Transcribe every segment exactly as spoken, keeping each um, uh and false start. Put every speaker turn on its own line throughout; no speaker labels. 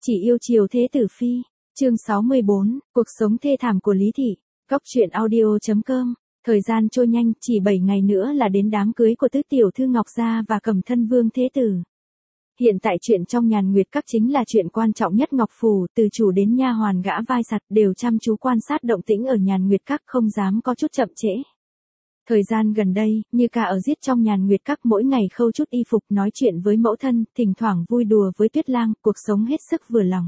Chỉ yêu chiều thế tử phi. Chương sáu mươi bốn, cuộc sống thê thảm của Lý Thị. Góc truyện audio chấm com. Thời gian trôi nhanh, chỉ bảy ngày nữa là đến đám cưới của tứ tiểu thư Ngọc Gia và Cẩm Thân Vương Thế Tử. Hiện tại chuyện trong Nhàn Nguyệt Các chính là chuyện quan trọng nhất Ngọc Phủ, từ chủ đến nha hoàn gã vai sặt đều chăm chú quan sát động tĩnh ở Nhàn Nguyệt Các, không dám có chút chậm trễ. Thời gian gần đây, Như Ca ở giết trong Nhàn Nguyệt Các mỗi ngày khâu chút y phục nói chuyện với mẫu thân, thỉnh thoảng vui đùa với Tuyết Lang, cuộc sống hết sức vừa lòng.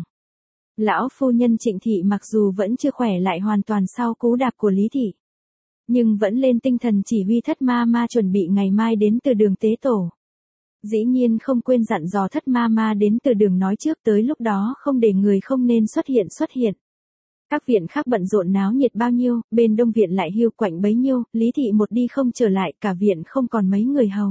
Lão phu nhân Trịnh Thị mặc dù vẫn chưa khỏe lại hoàn toàn sau cú đạp của Lý Thị, nhưng vẫn lên tinh thần chỉ huy Thất Ma Ma chuẩn bị ngày mai đến từ đường tế tổ. Dĩ nhiên không quên dặn dò Thất Ma Ma đến từ đường nói trước tới lúc đó không để người không nên xuất hiện xuất hiện. Các viện khác bận rộn náo nhiệt bao nhiêu, bên Đông viện lại hiu quạnh bấy nhiêu, Lý Thị một đi không trở lại, cả viện không còn mấy người hầu.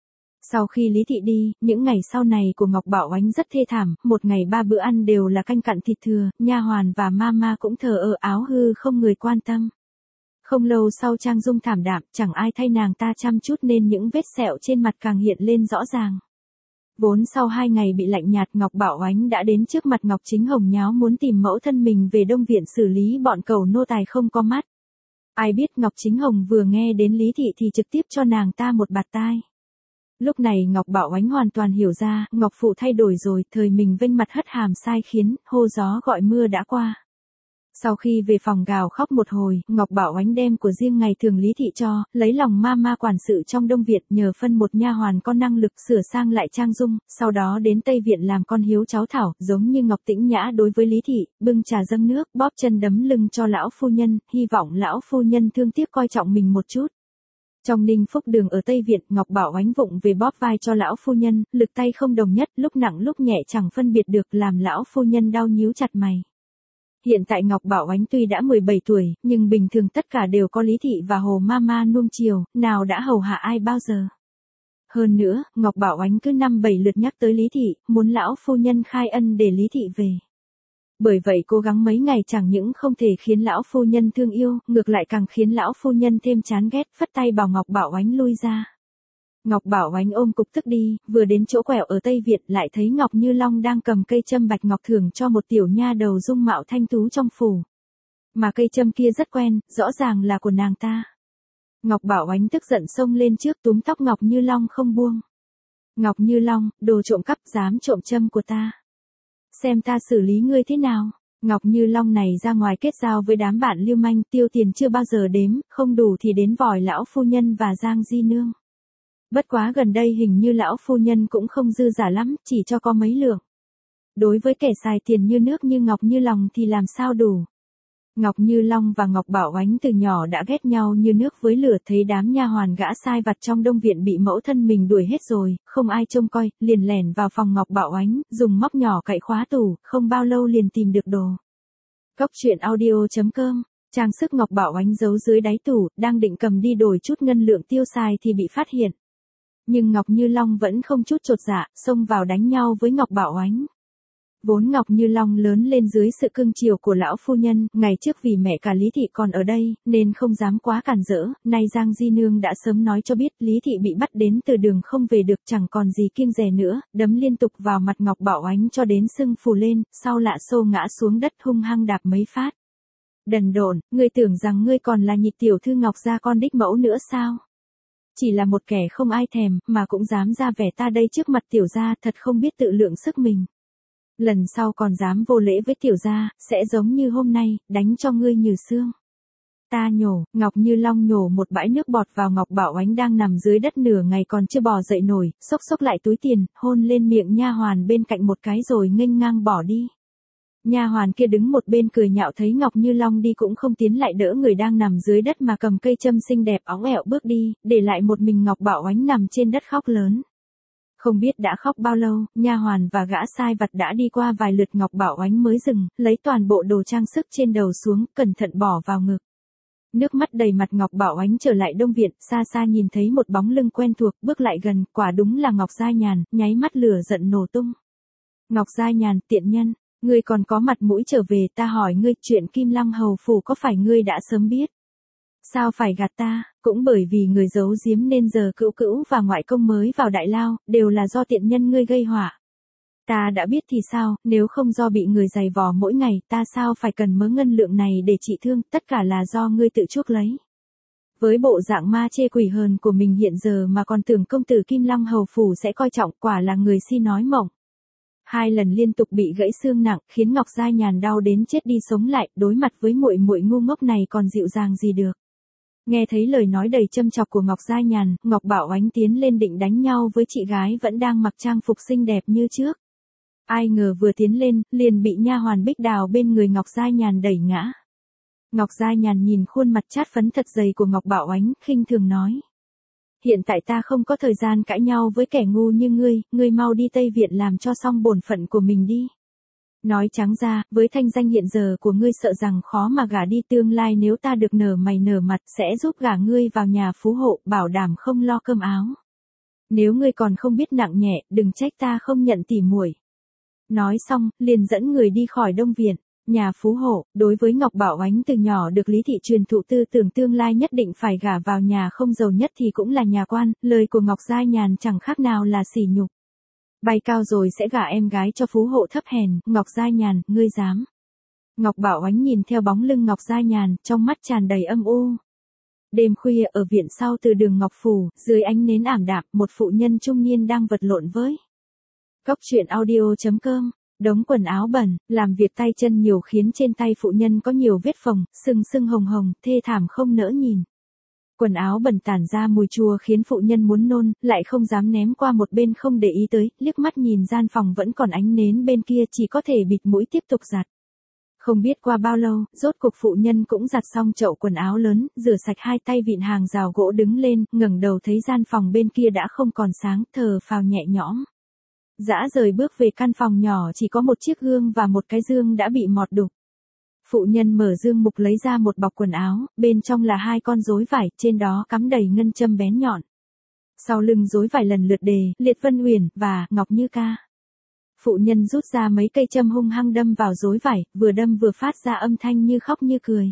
Sau khi Lý Thị đi, những ngày sau này của Ngọc Bảo Oánh rất thê thảm, một ngày ba bữa ăn đều là canh cặn thịt thừa, nha hoàn và mama cũng thờ ơ áo hư không người quan tâm. Không lâu sau trang dung thảm đạm, chẳng ai thay nàng ta chăm chút nên những vết sẹo trên mặt càng hiện lên rõ ràng. Vốn sau hai ngày bị lạnh nhạt, Ngọc Bảo Oánh đã đến trước mặt Ngọc Chính Hồng nháo muốn tìm mẫu thân mình về Đông viện xử lý bọn cẩu nô tài không có mắt. Ai biết Ngọc Chính Hồng vừa nghe đến Lý Thị thì trực tiếp cho nàng ta một bạt tai. Lúc này Ngọc Bảo Oánh hoàn toàn hiểu ra, Ngọc Phụ thay đổi rồi, thời mình vênh mặt hất hàm sai khiến, hô gió gọi mưa đã qua. Sau khi về phòng gào khóc một hồi, Ngọc Bảo Oánh đem của riêng ngày thường Lý Thị cho, lấy lòng ma ma quản sự trong Đông viện nhờ phân một nha hoàn có năng lực sửa sang lại trang dung, sau đó đến Tây viện làm con hiếu cháu thảo, giống như Ngọc Tĩnh Nhã đối với Lý Thị, bưng trà dâng nước, bóp chân đấm lưng cho lão phu nhân, hy vọng lão phu nhân thương tiếc coi trọng mình một chút. Trong Ninh Phúc Đường ở Tây viện, Ngọc Bảo Oánh vụng về bóp vai cho lão phu nhân, lực tay không đồng nhất, lúc nặng lúc nhẹ chẳng phân biệt được, làm lão phu nhân đau nhíu chặt mày. Hiện tại Ngọc Bảo Oánh tuy đã mười bảy tuổi, nhưng bình thường tất cả đều có Lý Thị và Hồ Mama nuông chiều, nào đã hầu hạ ai bao giờ. Hơn nữa, Ngọc Bảo Oánh cứ năm bảy lượt nhắc tới Lý Thị, muốn lão phu nhân khai ân để Lý Thị về. Bởi vậy cố gắng mấy ngày chẳng những không thể khiến lão phu nhân thương yêu, ngược lại càng khiến lão phu nhân thêm chán ghét, phất tay bảo Ngọc Bảo Oánh lui ra. Ngọc Bảo Oánh ôm cục tức đi, vừa đến chỗ quẹo ở Tây Viện lại thấy Ngọc Như Long đang cầm cây châm bạch ngọc thưởng cho một tiểu nha đầu dung mạo thanh tú trong phủ. Mà cây châm kia rất quen, rõ ràng là của nàng ta. Ngọc Bảo Oánh tức giận xông lên trước túm tóc Ngọc Như Long không buông. Ngọc Như Long, đồ trộm cắp, dám trộm châm của ta. Xem ta xử lý ngươi thế nào. Ngọc Như Long này ra ngoài kết giao với đám bạn lưu manh, tiêu tiền chưa bao giờ đếm, không đủ thì đến vòi lão phu nhân và Giang Di Nương. Bất quá gần đây hình như lão phu nhân cũng không dư giả lắm, chỉ cho có mấy lượng. Đối với kẻ xài tiền như nước như Ngọc Như Long thì làm sao đủ. Ngọc Như Long và Ngọc Bảo Oánh từ nhỏ đã ghét nhau như nước với lửa, thấy đám nha hoàn gã sai vặt trong Đông viện bị mẫu thân mình đuổi hết rồi, không ai trông coi, liền lẻn vào phòng Ngọc Bảo Oánh, dùng móc nhỏ cậy khóa tủ, không bao lâu liền tìm được đồ. Góc truyện audio chấm com. Trang sức Ngọc Bảo Oánh giấu dưới đáy tủ, đang định cầm đi đổi chút ngân lượng tiêu xài thì bị phát hiện. Nhưng Ngọc Như Long vẫn không chút chột dạ, xông vào đánh nhau với Ngọc Bảo Oánh. Vốn Ngọc Như Long lớn lên dưới sự cưng chiều của lão phu nhân, ngày trước vì mẹ cả Lý Thị còn ở đây, nên không dám quá cản rỡ, nay Giang Di Nương đã sớm nói cho biết Lý Thị bị bắt đến từ đường không về được, chẳng còn gì kiêng dè nữa, đấm liên tục vào mặt Ngọc Bảo Oánh cho đến sưng phù lên, sau lạ xô ngã xuống đất hung hăng đạp mấy phát. Đần độn, ngươi tưởng rằng ngươi còn là nhị tiểu thư Ngọc gia con đích mẫu nữa sao? Chỉ là một kẻ không ai thèm, mà cũng dám ra vẻ ta đây trước mặt tiểu gia, thật không biết tự lượng sức mình. Lần sau còn dám vô lễ với tiểu gia, sẽ giống như hôm nay, đánh cho ngươi như xương. Ta nhổ, Ngọc Như Long nhổ một bãi nước bọt vào Ngọc Bảo Oánh đang nằm dưới đất nửa ngày còn chưa bò dậy nổi, xốc xốc lại túi tiền, hôn lên miệng nha hoàn bên cạnh một cái rồi nghênh ngang bỏ đi. Nha hoàn kia đứng một bên cười nhạo thấy Ngọc Như Long đi cũng không tiến lại đỡ người đang nằm dưới đất mà cầm cây châm xinh đẹp óng ẹo bước đi, để lại một mình Ngọc Bảo Oánh nằm trên đất khóc lớn. Không biết đã khóc bao lâu, nha hoàn và gã sai vặt đã đi qua vài lượt, Ngọc Bảo Oánh mới dừng, lấy toàn bộ đồ trang sức trên đầu xuống, cẩn thận bỏ vào ngực. Nước mắt đầy mặt Ngọc Bảo Oánh trở lại Đông viện, xa xa nhìn thấy một bóng lưng quen thuộc, bước lại gần, quả đúng là Ngọc Gia Nhàn, nháy mắt lửa giận nổ tung. Ngọc Gia Nhàn, tiện nhân, ngươi còn có mặt mũi trở về, ta hỏi ngươi, chuyện Kim Lăng hầu phủ có phải ngươi đã sớm biết? Sao phải gạt ta, cũng bởi vì người giấu giếm nên giờ cữu cữu và ngoại công mới vào đại lao, đều là do tiện nhân ngươi gây họa. Ta đã biết thì sao, nếu không do bị người giày vò mỗi ngày, ta sao phải cần mớ ngân lượng này để trị thương, tất cả là do ngươi tự chuốc lấy. Với bộ dạng ma chê quỷ hờn của mình hiện giờ mà còn tưởng công tử Kim Long hầu phủ sẽ coi trọng, quả là người si nói mộng. Hai lần liên tục bị gãy xương nặng, khiến Ngọc Giai Nhàn đau đến chết đi sống lại, đối mặt với muội muội ngu ngốc này còn dịu dàng gì được. Nghe thấy lời nói đầy châm chọc của Ngọc Giai Nhàn, Ngọc Bảo Oánh tiến lên định đánh nhau với chị gái vẫn đang mặc trang phục xinh đẹp như trước. Ai ngờ vừa tiến lên, liền bị nha hoàn Bích Đào bên người Ngọc Giai Nhàn đẩy ngã. Ngọc Giai Nhàn nhìn khuôn mặt chát phấn thật dày của Ngọc Bảo Oánh, khinh thường nói. Hiện tại ta không có thời gian cãi nhau với kẻ ngu như ngươi, ngươi mau đi Tây Viện làm cho xong bổn phận của mình đi. Nói trắng ra, với thanh danh hiện giờ của ngươi sợ rằng khó mà gả đi, tương lai nếu ta được nở mày nở mặt sẽ giúp gả ngươi vào nhà phú hộ, bảo đảm không lo cơm áo. Nếu ngươi còn không biết nặng nhẹ, đừng trách ta không nhận tỉ muội. Nói xong, liền dẫn người đi khỏi Đông Viện. Nhà phú hộ, đối với Ngọc Bảo Oánh từ nhỏ được Lý Thị truyền thụ tư tưởng tương lai nhất định phải gả vào nhà không giàu nhất thì cũng là nhà quan, lời của Ngọc Giai Nhàn chẳng khác nào là sỉ nhục. Bay cao rồi sẽ gả em gái cho phú hộ thấp hèn, Ngọc Giai Nhàn, ngươi dám. Ngọc Bảo Oánh nhìn theo bóng lưng Ngọc Giai Nhàn, trong mắt tràn đầy âm u. Đêm khuya ở viện sau từ đường Ngọc Phủ, dưới ánh nến ảm đạm, một phụ nhân trung niên đang vật lộn với. Cốc truyện audio chấm com. Đống quần áo bẩn, làm việc tay chân nhiều khiến trên tay phụ nhân có nhiều vết phồng, sưng sưng hồng hồng, thê thảm không nỡ nhìn. Quần áo bẩn tản ra mùi chua khiến phụ nhân muốn nôn, lại không dám ném qua một bên không để ý tới, liếc mắt nhìn gian phòng vẫn còn ánh nến bên kia chỉ có thể bịt mũi tiếp tục giặt. Không biết qua bao lâu, rốt cuộc phụ nhân cũng giặt xong chậu quần áo lớn, rửa sạch hai tay vịn hàng rào gỗ đứng lên, ngẩng đầu thấy gian phòng bên kia đã không còn sáng, thở phào nhẹ nhõm. Dã rời bước về căn phòng nhỏ chỉ có một chiếc gương và một cái dương đã bị mọt đục. Phụ nhân mở dương mục lấy ra một bọc quần áo, bên trong là hai con rối vải, trên đó cắm đầy ngân châm bén nhọn. Sau lưng rối vải lần lượt đề, Liệt Vân Uyển và Ngọc Như Ca. Phụ nhân rút ra mấy cây châm hung hăng đâm vào rối vải, vừa đâm vừa phát ra âm thanh như khóc như cười.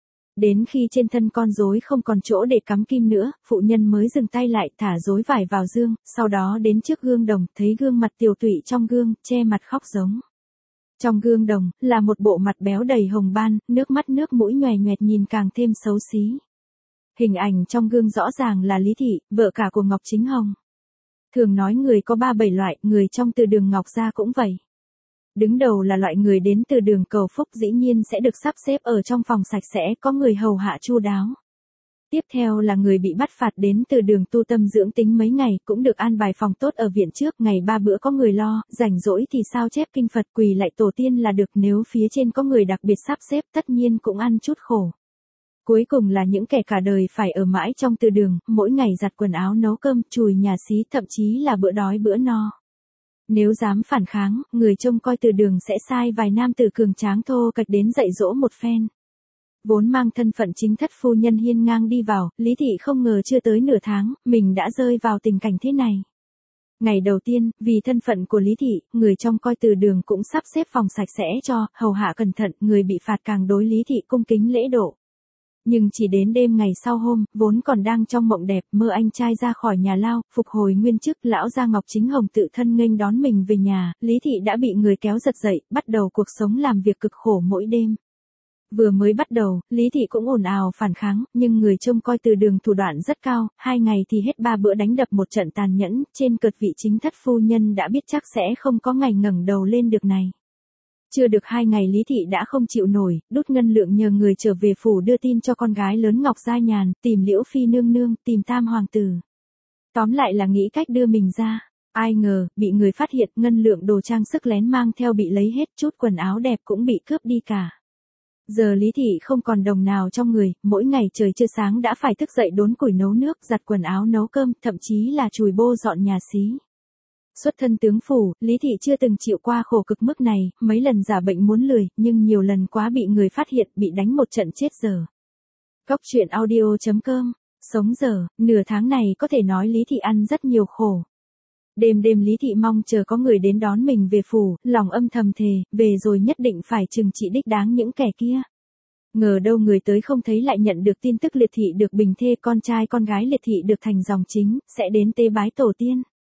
Đến khi trên thân con rối không còn chỗ để cắm kim nữa, phụ nhân mới dừng tay lại thả rối vải vào dương, sau đó đến trước gương đồng, thấy gương mặt tiều tụy trong gương, che mặt khóc giống. Trong gương đồng, là một bộ mặt béo đầy hồng ban, nước mắt nước mũi nhòe nhoẹt nhìn càng thêm xấu xí. Hình ảnh trong gương rõ ràng là Lý Thị, vợ cả của Ngọc Chính Hồng. Thường nói người có ba bảy loại, người trong từ đường Ngọc gia cũng vậy. Đứng đầu là loại người đến từ đường cầu phúc dĩ nhiên sẽ được sắp xếp ở trong phòng sạch sẽ, có người hầu hạ chu đáo. Tiếp theo là người bị bắt phạt đến từ đường tu tâm dưỡng tính mấy ngày, cũng được an bài phòng tốt ở viện trước, ngày ba bữa có người lo, rảnh rỗi thì sao chép kinh Phật quỳ lạy tổ tiên là được, nếu phía trên có người đặc biệt sắp xếp tất nhiên cũng ăn chút khổ. Cuối cùng là những kẻ cả đời phải ở mãi trong từ đường, mỗi ngày giặt quần áo nấu cơm, chùi nhà xí, thậm chí là bữa đói bữa no. Nếu dám phản kháng, người trông coi từ đường sẽ sai vài nam tử cường tráng thô kệch đến dạy dỗ một phen. Vốn mang thân phận chính thất phu nhân hiên ngang đi vào, Lý Thị không ngờ chưa tới nửa tháng, mình đã rơi vào tình cảnh thế này. Ngày đầu tiên, vì thân phận của Lý Thị, người trông coi từ đường cũng sắp xếp phòng sạch sẽ cho, hầu hạ cẩn thận, người bị phạt càng đối Lý Thị cung kính lễ độ. Nhưng chỉ đến đêm ngày sau hôm, vốn còn đang trong mộng đẹp, mơ anh trai ra khỏi nhà lao, phục hồi nguyên chức, lão gia Ngọc Chính Hồng tự thân nghênh đón mình về nhà, Lý Thị đã bị người kéo giật dậy, bắt đầu cuộc sống làm việc cực khổ mỗi đêm. Vừa mới bắt đầu, Lý Thị cũng ồn ào phản kháng, nhưng người trông coi từ đường thủ đoạn rất cao, hai ngày thì hết ba bữa đánh đập một trận tàn nhẫn, trên cợt vị chính thất phu nhân đã biết chắc sẽ không có ngày ngẩng đầu lên được này. Chưa được hai ngày Lý Thị đã không chịu nổi, đút ngân lượng nhờ người trở về phủ đưa tin cho con gái lớn Ngọc Giai Nhàn, tìm Liễu Phi nương nương, tìm Tam hoàng tử. Tóm lại là nghĩ cách đưa mình ra. Ai ngờ, bị người phát hiện, ngân lượng đồ trang sức lén mang theo bị lấy hết, chút quần áo đẹp cũng bị cướp đi cả. Giờ Lý Thị không còn đồng nào trong người, mỗi ngày trời chưa sáng đã phải thức dậy đốn củi nấu nước, giặt quần áo nấu cơm, thậm chí là chùi bô dọn nhà xí. Xuất thân tướng phủ, Lý Thị chưa từng chịu qua khổ cực mức này, mấy lần giả bệnh muốn lười, nhưng nhiều lần quá bị người phát hiện, bị đánh một trận chết dở. Cốc truyện audio chấm com, sống dở, nửa tháng này có thể nói Lý Thị ăn rất nhiều khổ. Đêm đêm Lý Thị mong chờ có người đến đón mình về phủ, lòng âm thầm thề, về rồi nhất định phải trừng trị đích đáng những kẻ kia. Ngờ đâu người tới không thấy lại nhận được tin tức Liệt Thị được bình thê, con trai con gái Liệt Thị được thành dòng chính, sẽ đến tế bái tổ tiên.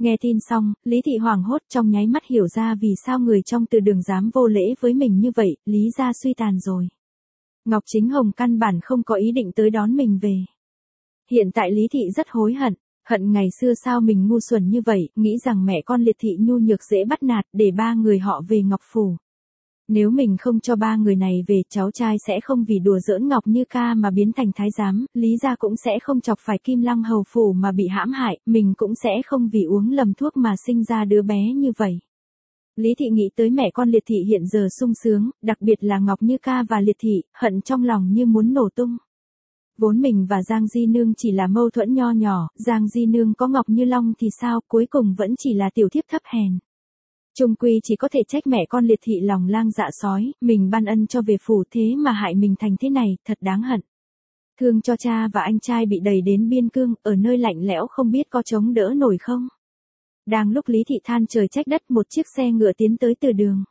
Nghe tin xong, Lý Thị hoảng hốt trong nháy mắt hiểu ra vì sao người trong Từ Đường dám vô lễ với mình như vậy, Lý gia suy tàn rồi. Ngọc Chính Hồng căn bản không có ý định tới đón mình về. Hiện tại Lý Thị rất hối hận, hận ngày xưa sao mình ngu xuẩn như vậy, nghĩ rằng mẹ con Liệt Thị nhu nhược dễ bắt nạt để ba người họ về Ngọc Phủ. Nếu mình không cho ba người này về, cháu trai sẽ không vì đùa giỡn Ngọc Như Ca mà biến thành thái giám, Lý gia cũng sẽ không chọc phải Kim Lăng hầu phủ mà bị hãm hại, mình cũng sẽ không vì uống lầm thuốc mà sinh ra đứa bé như vậy. Lý Thị nghĩ tới mẹ con Liệt Thị hiện giờ sung sướng, đặc biệt là Ngọc Như Ca và Liệt Thị, hận trong lòng như muốn nổ tung. Vốn mình và Giang Di Nương chỉ là mâu thuẫn nho nhỏ, Giang Di Nương có Ngọc Như Long thì sao, cuối cùng vẫn chỉ là tiểu thiếp thấp hèn. Chung quy chỉ có thể trách mẹ con Liệt Thị lòng lang dạ sói, mình ban ân cho về phủ thế mà hại mình thành thế này, thật đáng hận. Thương cho cha và anh trai bị đẩy đến biên cương, ở nơi lạnh lẽo không biết có chống đỡ nổi không. Đang lúc Lý Thị than trời trách đất, một chiếc xe ngựa tiến tới Từ Đường.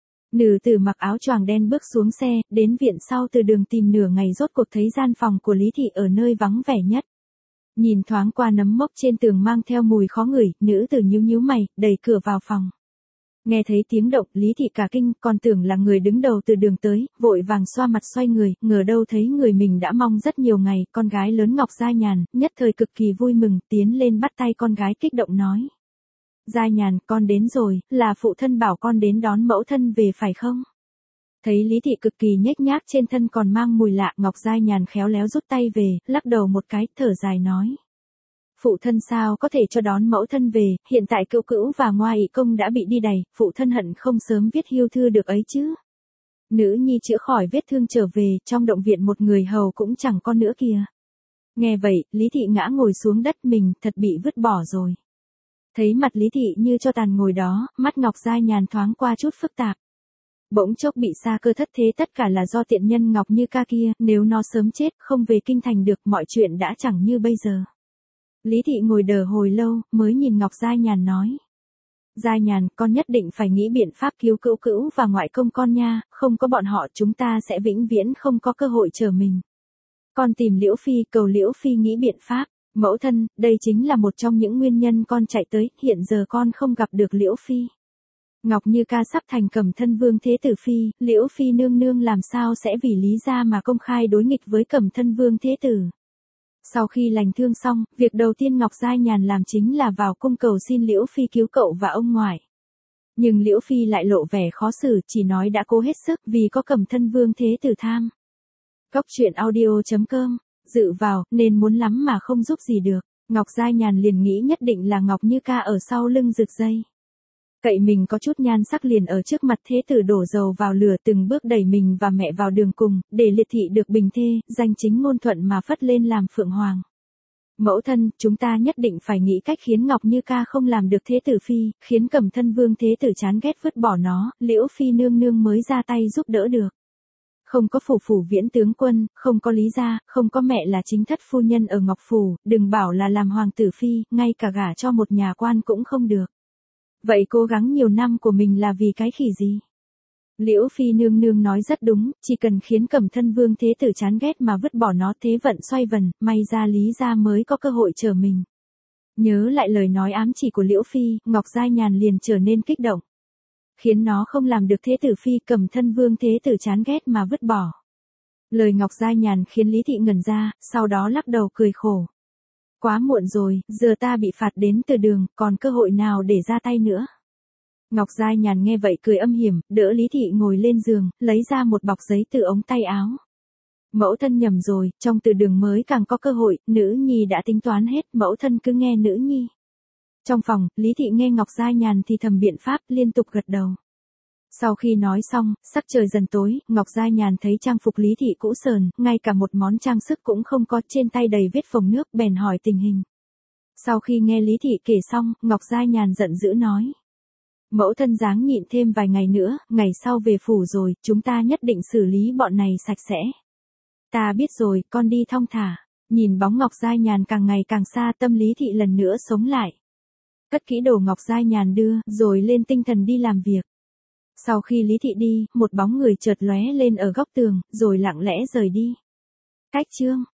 Nữ tử mặc áo choàng đen bước xuống xe, đến viện sau Từ Đường tìm nửa ngày rốt cuộc thấy gian phòng của Lý Thị ở nơi vắng vẻ nhất. Nhìn thoáng qua nấm mốc trên tường mang theo mùi khó ngửi, nữ tử nhíu nhíu mày, đẩy cửa vào phòng. Nghe thấy tiếng động, Lý Thị cả kinh, còn tưởng là người đứng đầu Từ Đường tới, vội vàng xoa mặt xoay người, ngờ đâu thấy người mình đã mong rất nhiều ngày, con gái lớn Ngọc Gia Nhàn, nhất thời cực kỳ vui mừng, tiến lên bắt tay con gái kích động nói. Gia Nhàn, con đến rồi, là phụ thân bảo con đến đón mẫu thân về phải không? Thấy Lý Thị cực kỳ nhếch nhác trên thân còn mang mùi lạ, Ngọc Gia Nhàn khéo léo rút tay về, lắc đầu một cái, thở dài nói. Phụ thân sao có thể cho đón mẫu thân về, hiện tại Cữu Cữu và Ngoa Ỷ Công đã bị đi đày, phụ thân hận không sớm viết hiêu thư được ấy chứ. Nữ nhi chữa khỏi vết thương trở về, trong động viện một người hầu cũng chẳng có nữa kìa. Nghe vậy, Lý Thị ngã ngồi xuống đất, mình thật bị vứt bỏ rồi. Thấy mặt Lý Thị như cho tàn ngồi đó, mắt Ngọc Gia Nhàn thoáng qua chút phức tạp. Bỗng chốc bị sa cơ thất thế, tất cả là do tiện nhân Ngọc Như Ca kia, nếu nó sớm chết không về kinh thành được, mọi chuyện đã chẳng như bây giờ. Lý Thị ngồi đờ hồi lâu, mới nhìn Ngọc Gia Nhàn nói. Gia Nhàn, con nhất định phải nghĩ biện pháp cứu Cữu Cữu và ngoại công con nha, không có bọn họ chúng ta sẽ vĩnh viễn không có cơ hội trở mình. Con tìm Liễu Phi, cầu Liễu Phi nghĩ biện pháp. Mẫu thân, đây chính là một trong những nguyên nhân con chạy tới, hiện giờ con không gặp được Liễu Phi. Ngọc Như Ca sắp thành Cẩm Thân Vương Thế Tử Phi, Liễu Phi nương nương làm sao sẽ vì Lý gia mà công khai đối nghịch với Cẩm Thân Vương Thế Tử. Sau khi lành thương xong, việc đầu tiên Ngọc Gia Nhàn làm chính là vào cung cầu xin Liễu Phi cứu cậu và ông ngoại. Nhưng Liễu Phi lại lộ vẻ khó xử, chỉ nói đã cố hết sức vì có Cẩm Thân Vương Thế Tử tham. Góc truyện audio chấm com, dự vào, nên muốn lắm mà không giúp gì được. Ngọc Gia Nhàn liền nghĩ nhất định là Ngọc Như Ca ở sau lưng rực dây. Cậy mình có chút nhan sắc liền ở trước mặt Thế Tử đổ dầu vào lửa, từng bước đẩy mình và mẹ vào đường cùng, để Liệt Thị được bình thê, danh chính ngôn thuận mà phất lên làm Phượng Hoàng. Mẫu thân, chúng ta nhất định phải nghĩ cách khiến Ngọc Như Ca không làm được Thế Tử Phi, khiến Cẩm Thân Vương Thế Tử chán ghét vứt bỏ nó, Liễu Phi nương nương mới ra tay giúp đỡ được. Không có phủ phủ viễn tướng quân, không có Lý gia, không có mẹ là chính thất phu nhân ở Ngọc Phủ, đừng bảo là làm hoàng tử phi, ngay cả gả cho một nhà quan cũng không được. Vậy cố gắng nhiều năm của mình là vì cái khỉ gì? Liễu Phi nương nương nói rất đúng, chỉ cần khiến Cẩm Thân Vương Thế Tử chán ghét mà vứt bỏ nó, thế vận xoay vần, may ra Lý gia mới có cơ hội trở mình. Nhớ lại lời nói ám chỉ của Liễu Phi, Ngọc Gia Nhàn liền trở nên kích động. Khiến nó không làm được Thế Tử Phi, Cẩm Thân Vương Thế Tử chán ghét mà vứt bỏ. Lời Ngọc Gia Nhàn khiến Lý Thị ngẩn ra, sau đó lắc đầu cười khổ. Quá muộn rồi, giờ ta bị phạt đến Từ Đường, còn cơ hội nào để ra tay nữa. Ngọc Gia Nhàn nghe vậy cười âm hiểm, đỡ Lý Thị ngồi lên giường, lấy ra một bọc giấy từ ống tay áo. Mẫu thân nhầm rồi, trong Từ Đường mới càng có cơ hội, nữ nhi đã tính toán hết, mẫu thân cứ nghe nữ nhi. Trong phòng, Lý Thị nghe Ngọc Gia Nhàn thì thầm biện pháp, liên tục gật đầu. Sau khi nói xong, sắc trời dần tối, Ngọc Gia Nhàn thấy trang phục Lý Thị cũ sờn, ngay cả một món trang sức cũng không có, trên tay đầy vết phồng nước, bèn hỏi tình hình. Sau khi nghe Lý Thị kể xong, Ngọc Gia Nhàn giận dữ nói. Mẫu thân dáng nhịn thêm vài ngày nữa, ngày sau về phủ rồi, chúng ta nhất định xử lý bọn này sạch sẽ. Ta biết rồi, con đi thong thả. Nhìn bóng Ngọc Gia Nhàn càng ngày càng xa, tâm Lý Thị lần nữa sống lại. Cất kỹ đồ Ngọc Gia Nhàn đưa, rồi lên tinh thần đi làm việc. Sau khi Lý Thị đi, một bóng người chợt lóe lên ở góc tường, rồi lặng lẽ rời đi. Cách chương